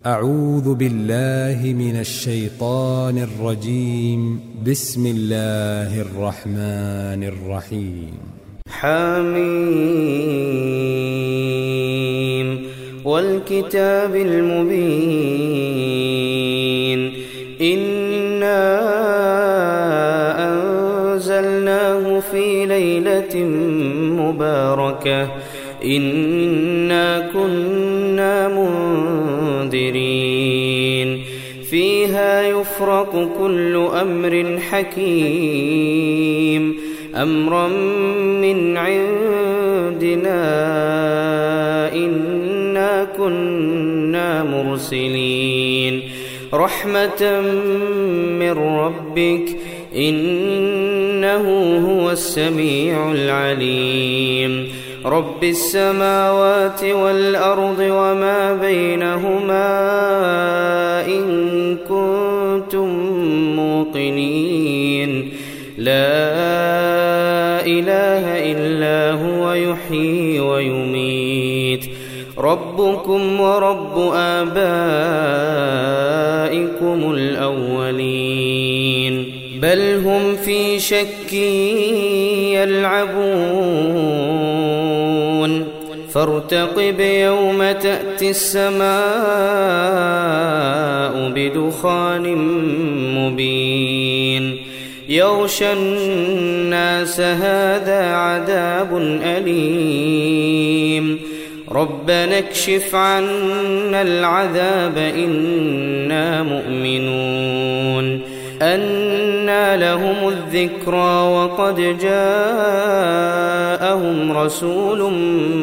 أعوذ بالله من الشيطان الرجيم. بسم الله الرحمن الرحيم. حميم والكتاب المبين. إنا أنزلناه في ليلة مباركة إنا كنا منذرين فيها يفرق كل أمر حكيم أمرا من عندنا إنا كنا مرسلين رحمة من ربك إنه هو السميع العليم رب السماوات والأرض وما بينهما إن كنتم موقنين لا إله إلا هو يحيي ويميت ربكم ورب آبائكم الأولين بل هم في شك يلعبون فارتقب يوم تأتي السماء بدخان مبين يغشى الناس هذا عذاب أليم ربنا اكشف عنا العذاب إنا مؤمنون أنى لهم الذكرى وقد جاءهم رسول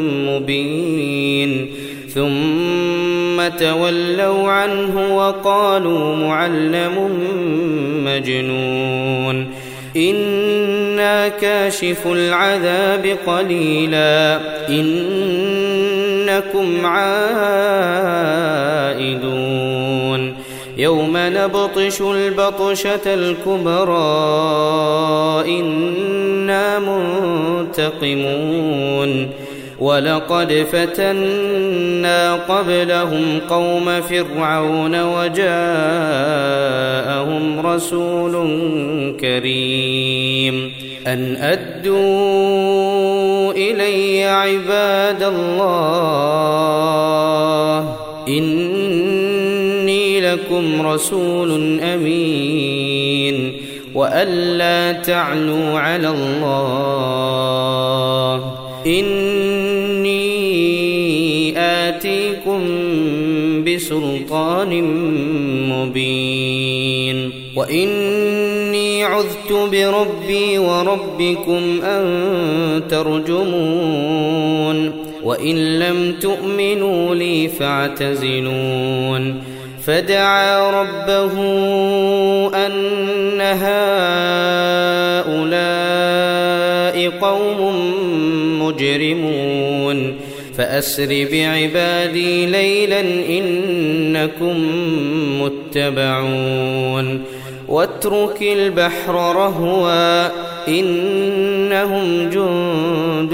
مبين ثم تولوا عنه وقالوا معلم مجنون إنا كاشف العذاب قليلا إنكم عائدون يوم نبطش البطشة الكبرى إنا منتقمون ولقد فتنا قبلهم قوم فرعون وجاءهم رسول كريم أن أدوا إلي عباد الله إني لكم رسول أمين وألا تعلوا على الله إني آتيكم بسلطان مبين وإني عذت بربي وربكم أن ترجمون وإن لم تؤمنوا لي فاعتزلون فدعا ربه أن هؤلاء قوم مجرمون فأسر بعبادي ليلا إنكم متبعون واترك البحر رهوا إنهم جند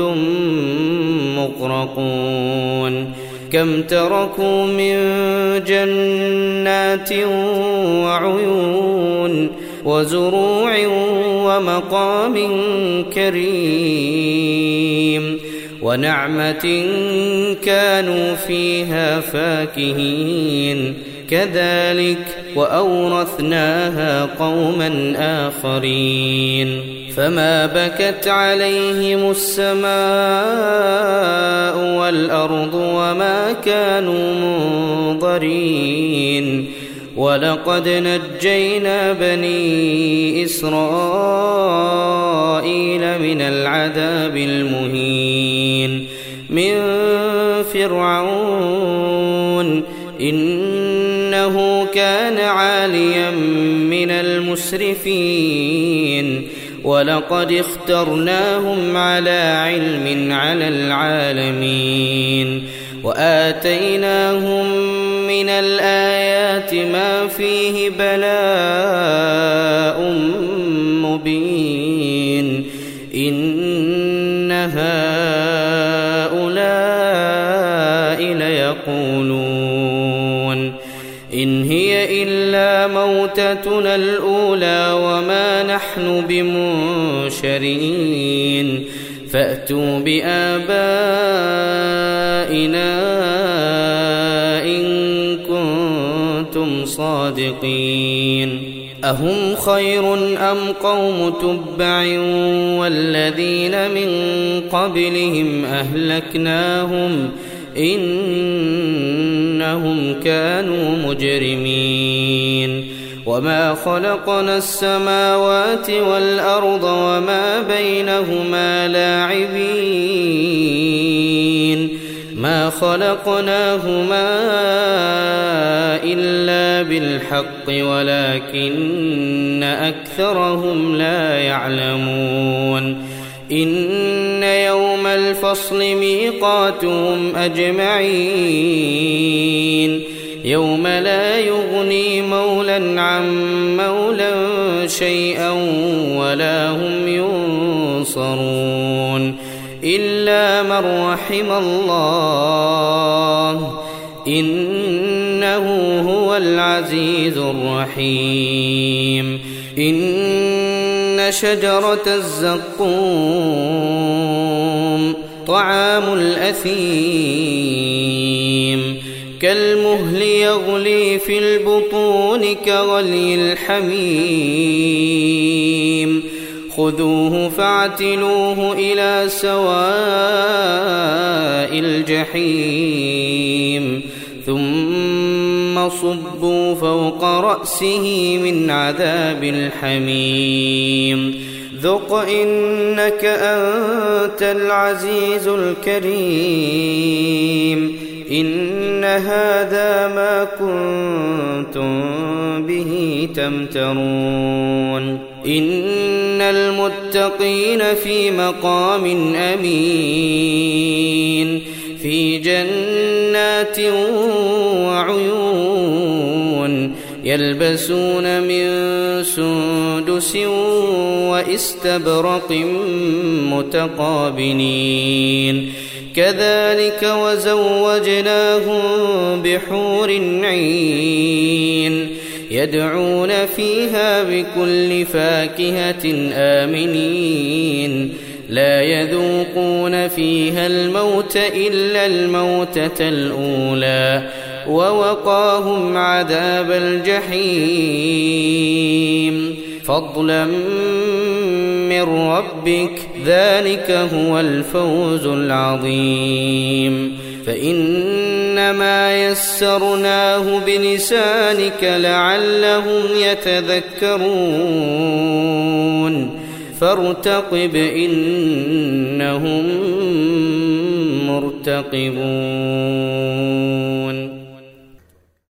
مغرقون كم تركوا من جنات وعيون وزروع ومقام كريم ونعمة كانوا فيها فاكهين كذلك وأورثناها قوما آخرين فما بكت عليهم السماء والأرض وما كانوا منظرين ولقد نجينا بني إسرائيل من العذاب المهين من فرعون إنه كان عاليا من المسرفين ولقد اخترناهم على علم على العالمين وآتيناهم من الآيات ما فيه بلاء مبين إن هؤلاء ليقولون إن هي إلا موتتنا الأولى وما نحن بمنشرين فأتوا بآبائنا إن كنتم صادقين أهم خير أم قوم تبع والذين من قبلهم أهلكناهم إنهم كانوا مجرمين وما خلقنا السماوات والأرض وما بينهما لاعبين ما خلقناهما إلا بالحق ولكن أكثرهم لا يعلمون إن يوم الفصل ميقاتهم أجمعين يوم لا يغني مولا عن مولا شيئا ولا هم ينصرون إلا من رحم الله إنه هو العزيز الرحيم إن شجرة الزقوم طعام الأثيم كالمهل يغلي في البطون كغلي الحميم خذوه فاعتلوه إلى سواء الجحيم ثم صبوا فوق رأسه من عذاب الحميم ذق إنك أنت العزيز الكريم إن هذا ما كنتم به تمترون إن المتقين في مقام أمين في جنات وعيون يلبسون من سندس وإستبرق متقابلين كذلك وزوجناهم بحور عين يدعون فيها بكل فاكهة آمنين لا يذوقون فيها الموت إلا الموتة الأولى ووقاهم عذاب الجحيم فضلا من ربك ذلك هو الفوز العظيم فإنما يسرناه بلسانك لعلهم يتذكرون فارتقب إنهم مرتقبون